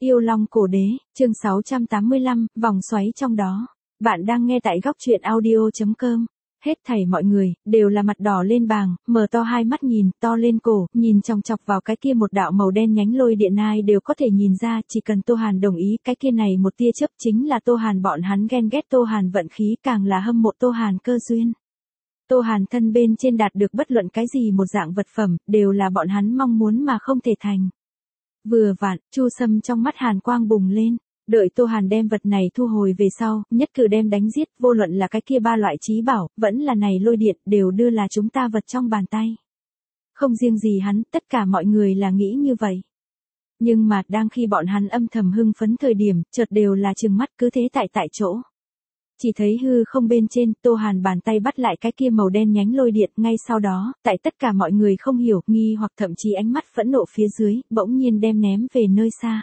Yêu Long Cổ Đế, chương 685, vòng xoáy trong đó. Bạn đang nghe tại góc truyện audio.com. Hết thảy mọi người, đều là mặt đỏ lên bàng, mở to hai mắt nhìn, to lên cổ, nhìn chòng chọc vào cái kia một đạo màu đen nhánh lôi điện, ai đều có thể nhìn ra, chỉ cần Tô Hàn đồng ý, cái kia này một tia chớp chính là Tô Hàn, bọn hắn ghen ghét Tô Hàn vận khí, càng là hâm mộ Tô Hàn cơ duyên. Tô Hàn thân bên trên đạt được bất luận cái gì một dạng vật phẩm, đều là bọn hắn mong muốn mà không thể thành. Vừa vặn, Chu Sâm trong mắt hàn quang bùng lên, đợi Tô Hàn đem vật này thu hồi về sau, nhất cử đem đánh giết, vô luận là cái kia ba loại chí bảo, vẫn là này lôi điện, đều đưa là chúng ta vật trong bàn tay. Không riêng gì hắn, tất cả mọi người là nghĩ như vậy. Nhưng mà, đang khi bọn hắn âm thầm hưng phấn thời điểm, chợt đều là trừng mắt cứ thế tại chỗ. Chỉ thấy hư không bên trên, Tô Hàn bàn tay bắt lại cái kia màu đen nhánh lôi điện, ngay sau đó, tại tất cả mọi người không hiểu, nghi hoặc thậm chí ánh mắt phẫn nộ phía dưới, bỗng nhiên đem ném về nơi xa.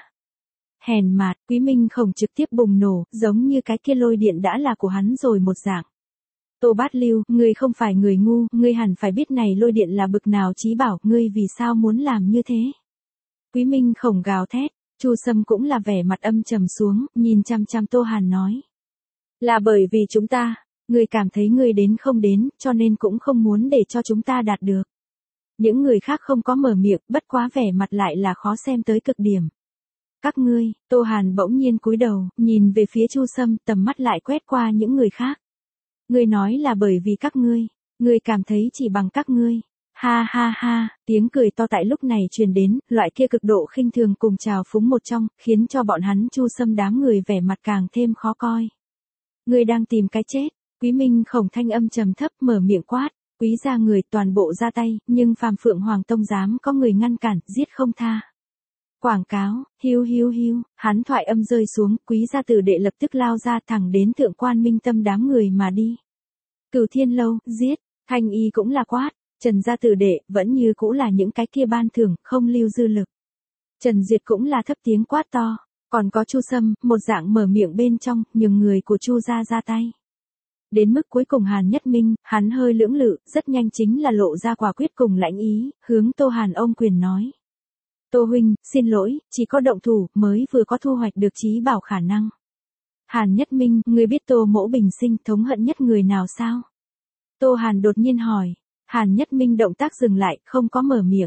Hèn mạt, Quý Minh Khổng trực tiếp bùng nổ, giống như cái kia lôi điện đã là của hắn rồi một dạng. Tô Bát Lưu, ngươi không phải người ngu, ngươi hẳn phải biết này lôi điện là bực nào chí bảo, ngươi vì sao muốn làm như thế? Quý Minh Khổng gào thét, Chu Sâm cũng là vẻ mặt âm trầm xuống, nhìn chăm chăm Tô Hàn nói. Là bởi vì chúng ta, ngươi cảm thấy ngươi đến không đến, cho nên cũng không muốn để cho chúng ta đạt được. Những người khác không có mở miệng, bất quá vẻ mặt lại là khó xem tới cực điểm. Các ngươi, Tô Hàn bỗng nhiên cúi đầu, nhìn về phía Chu Sâm, tầm mắt lại quét qua những người khác. Ngươi nói là bởi vì các ngươi cảm thấy chỉ bằng các ngươi. Ha ha ha, tiếng cười to tại lúc này truyền đến, loại kia cực độ khinh thường cùng trào phúng một trong, khiến cho bọn hắn Chu Sâm đám người vẻ mặt càng thêm khó coi. Ngươi đang tìm cái chết, Quý Minh Khổng thanh âm trầm thấp mở miệng quát, Quý gia người toàn bộ ra tay, nhưng phàm Phượng Hoàng Tông dám có người ngăn cản, giết không tha. Quảng cáo, hiu, hắn thoại âm rơi xuống, Quý gia tử đệ lập tức lao ra thẳng đến Thượng Quan Minh Tâm đám người mà đi. Cửu Thiên Lâu, giết, Thanh Y cũng là quát, Trần gia tử đệ, vẫn như cũ là những cái kia ban thưởng, không lưu dư lực. Trần Duyệt cũng là thấp tiếng quát to. Còn có Chu Sâm, một dạng mở miệng bên trong, nhường người của Chu gia ra tay. Đến mức cuối cùng Hàn Nhất Minh, hắn hơi lưỡng lự, rất nhanh chính là lộ ra quả quyết cùng lãnh ý, hướng Tô Hàn ôm quyền nói. Tô huynh, xin lỗi, chỉ có động thủ, mới vừa có thu hoạch được chí bảo khả năng. Hàn Nhất Minh, ngươi biết Tô Mỗ Bình Sinh thống hận nhất người nào sao? Tô Hàn đột nhiên hỏi. Hàn Nhất Minh động tác dừng lại, không có mở miệng.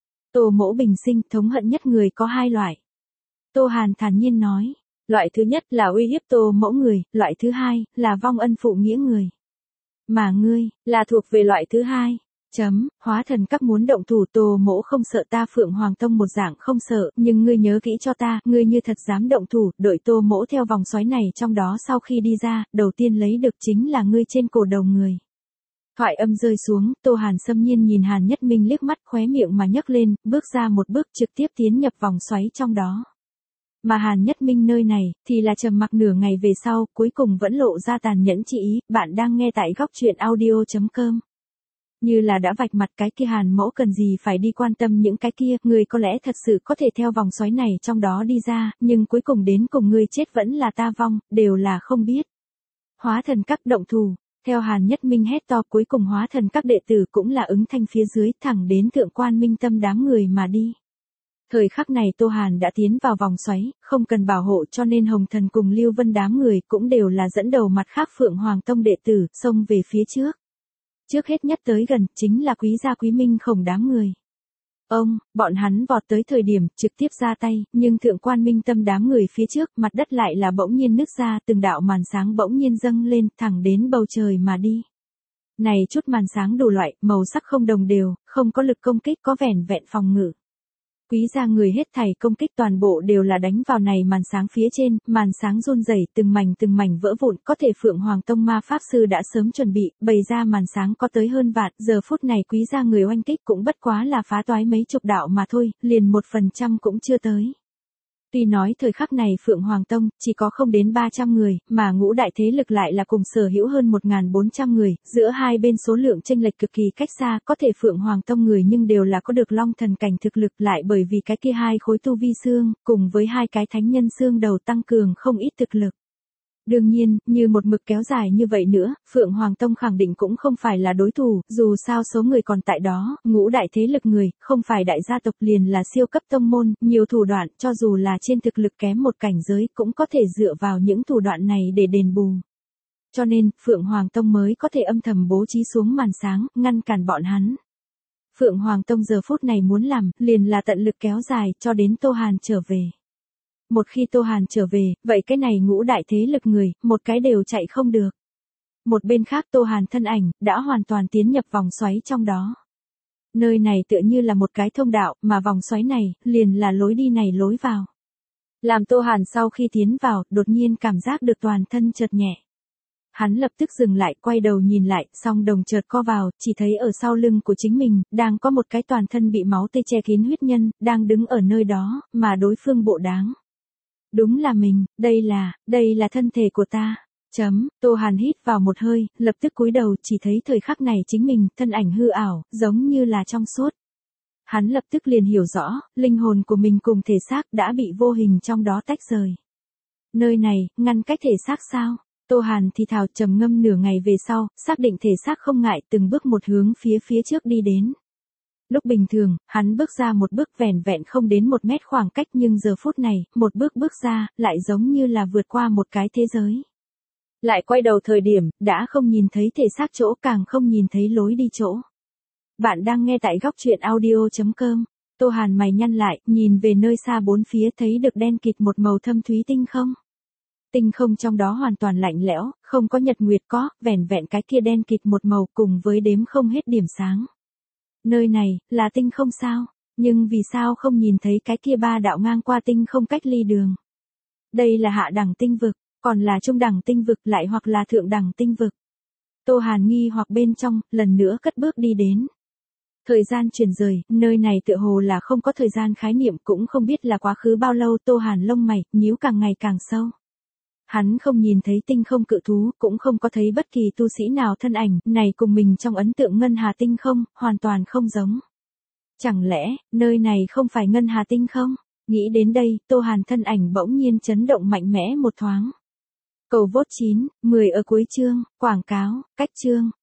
Tô Mỗ Bình Sinh thống hận nhất người có hai loại. Tô Hàn thản nhiên nói, loại thứ nhất là uy hiếp Tô Mỗ người, loại thứ hai là vong ân phụ nghĩa người. Mà ngươi, là thuộc về loại thứ hai. Hóa thần các muốn động thủ, Tô Mỗ không sợ, ta Phượng Hoàng Tông một dạng không sợ, nhưng ngươi nhớ kỹ cho ta, ngươi như thật dám động thủ, đợi Tô Mỗ theo vòng xoáy này trong đó sau khi đi ra, đầu tiên lấy được chính là ngươi trên cổ đầu người. Thoại âm rơi xuống, Tô Hàn xâm nhiên nhìn Hàn Nhất Minh liếc mắt, khóe miệng mà nhấc lên, bước ra một bước trực tiếp tiến nhập vòng xoáy trong đó. Mà Hàn Nhất Minh nơi này, thì là trầm mặc nửa ngày về sau, cuối cùng vẫn lộ ra tàn nhẫn chi ý, bạn đang nghe tại góc truyện audio.com. Như là đã vạch mặt cái kia Hàn Mỗ cần gì phải đi quan tâm những cái kia, người có lẽ thật sự có thể theo vòng xoáy này trong đó đi ra, nhưng cuối cùng đến cùng ngươi chết vẫn là ta vong, đều là không biết. Hóa thần các động thủ, theo Hàn Nhất Minh hét to, cuối cùng hóa thần các đệ tử cũng là ứng thanh phía dưới, thẳng đến Thượng Quan Minh Tâm đám người mà đi. Thời khắc này Tô Hàn đã tiến vào vòng xoáy, không cần bảo hộ, cho nên Hồng Thần cùng Lưu Vân đám người cũng đều là dẫn đầu mặt khác Phượng Hoàng Tông đệ tử, xông về phía trước. Trước hết nhất tới gần, chính là Quý gia Quý Minh Khổng đám người. Bọn hắn vọt tới thời điểm, trực tiếp ra tay, nhưng Thượng Quan Minh Tâm đám người phía trước, mặt đất lại là bỗng nhiên nứt ra, từng đạo màn sáng bỗng nhiên dâng lên, thẳng đến bầu trời mà đi. Này chút màn sáng đủ loại, màu sắc không đồng đều, không có lực công kích, có vẻn vẹn phòng ngự. Quý gia người hết thảy công kích toàn bộ đều là đánh vào này màn sáng phía trên, màn sáng run rẩy, từng mảnh vỡ vụn, có thể Phượng Hoàng Tông ma pháp sư đã sớm chuẩn bị, bày ra màn sáng có tới hơn vạn, giờ phút này Quý gia người oanh kích cũng bất quá là phá toái mấy chục đạo mà thôi, liền 1% cũng chưa tới. Tuy nói thời khắc này Phượng Hoàng Tông chỉ có không đến 300 người, mà ngũ đại thế lực lại là cùng sở hữu hơn 1400 người, giữa hai bên số lượng chênh lệch cực kỳ cách xa, có thể Phượng Hoàng Tông người nhưng đều là có được long thần cảnh thực lực, lại bởi vì cái kia hai khối tu vi xương, cùng với hai cái thánh nhân xương đầu tăng cường không ít thực lực. Đương nhiên, như một mực kéo dài như vậy nữa, Phượng Hoàng Tông khẳng định cũng không phải là đối thủ, dù sao số người còn tại đó, ngũ đại thế lực người, không phải đại gia tộc liền là siêu cấp tông môn, nhiều thủ đoạn, cho dù là trên thực lực kém một cảnh giới cũng có thể dựa vào những thủ đoạn này để đền bù. Cho nên, Phượng Hoàng Tông mới có thể âm thầm bố trí xuống màn sáng, ngăn cản bọn hắn. Phượng Hoàng Tông giờ phút này muốn làm, liền là tận lực kéo dài, cho đến Tô Hàn trở về. Một khi Tô Hàn trở về, vậy cái này ngũ đại thế lực người, một cái đều chạy không được. Một bên khác Tô Hàn thân ảnh, đã hoàn toàn tiến nhập vòng xoáy trong đó. Nơi này tựa như là một cái thông đạo, mà vòng xoáy này, liền là lối đi này lối vào. Làm Tô Hàn sau khi tiến vào, đột nhiên cảm giác được toàn thân chợt nhẹ. Hắn lập tức dừng lại, quay đầu nhìn lại, song đồng chợt co vào, chỉ thấy ở sau lưng của chính mình, đang có một cái toàn thân bị máu tươi che kín huyết nhân, đang đứng ở nơi đó, mà đối phương bộ đáng. Đúng là mình, đây là thân thể của ta. Tô Hàn hít vào một hơi, lập tức cúi đầu, chỉ thấy thời khắc này chính mình, thân ảnh hư ảo, giống như là trong suốt. Hắn lập tức liền hiểu rõ, linh hồn của mình cùng thể xác đã bị vô hình trong đó tách rời. Nơi này, ngăn cách thể xác sao? Tô Hàn thì thào trầm ngâm nửa ngày về sau, xác định thể xác không ngại từng bước một hướng phía trước đi đến. Lúc bình thường, hắn bước ra một bước vẻn vẹn không đến 1 mét khoảng cách, nhưng giờ phút này, một bước ra, lại giống như là vượt qua một cái thế giới. Lại quay đầu thời điểm, đã không nhìn thấy thể xác chỗ, càng không nhìn thấy lối đi chỗ. Bạn đang nghe tại góc truyện audio.com. Tô Hàn mày nhăn lại, nhìn về nơi xa bốn phía, thấy được đen kịt một màu thâm thúy tinh không. Tinh không trong đó hoàn toàn lạnh lẽo, không có nhật nguyệt, có vẻn vẹn cái kia đen kịt một màu cùng với đếm không hết điểm sáng. Nơi này, là tinh không sao? Nhưng vì sao không nhìn thấy cái kia 3 đạo ngang qua tinh không cách ly đường? Đây là hạ đẳng tinh vực, còn là trung đẳng tinh vực, lại hoặc là thượng đẳng tinh vực. Tô Hàn nghi hoặc bên trong, lần nữa cất bước đi đến. Thời gian chuyển rời, nơi này tựa hồ là không có thời gian khái niệm, cũng không biết là quá khứ bao lâu. Tô Hàn lông mày, nhíu càng ngày càng sâu. Hắn không nhìn thấy tinh không cự thú, cũng không có thấy bất kỳ tu sĩ nào thân ảnh, này cùng mình trong ấn tượng ngân hà tinh không, hoàn toàn không giống. Chẳng lẽ, nơi này không phải ngân hà tinh không? Nghĩ đến đây, Tô Hàn thân ảnh bỗng nhiên chấn động mạnh mẽ một thoáng. Cầu vote 9, 10 ở cuối chương, quảng cáo, cách chương.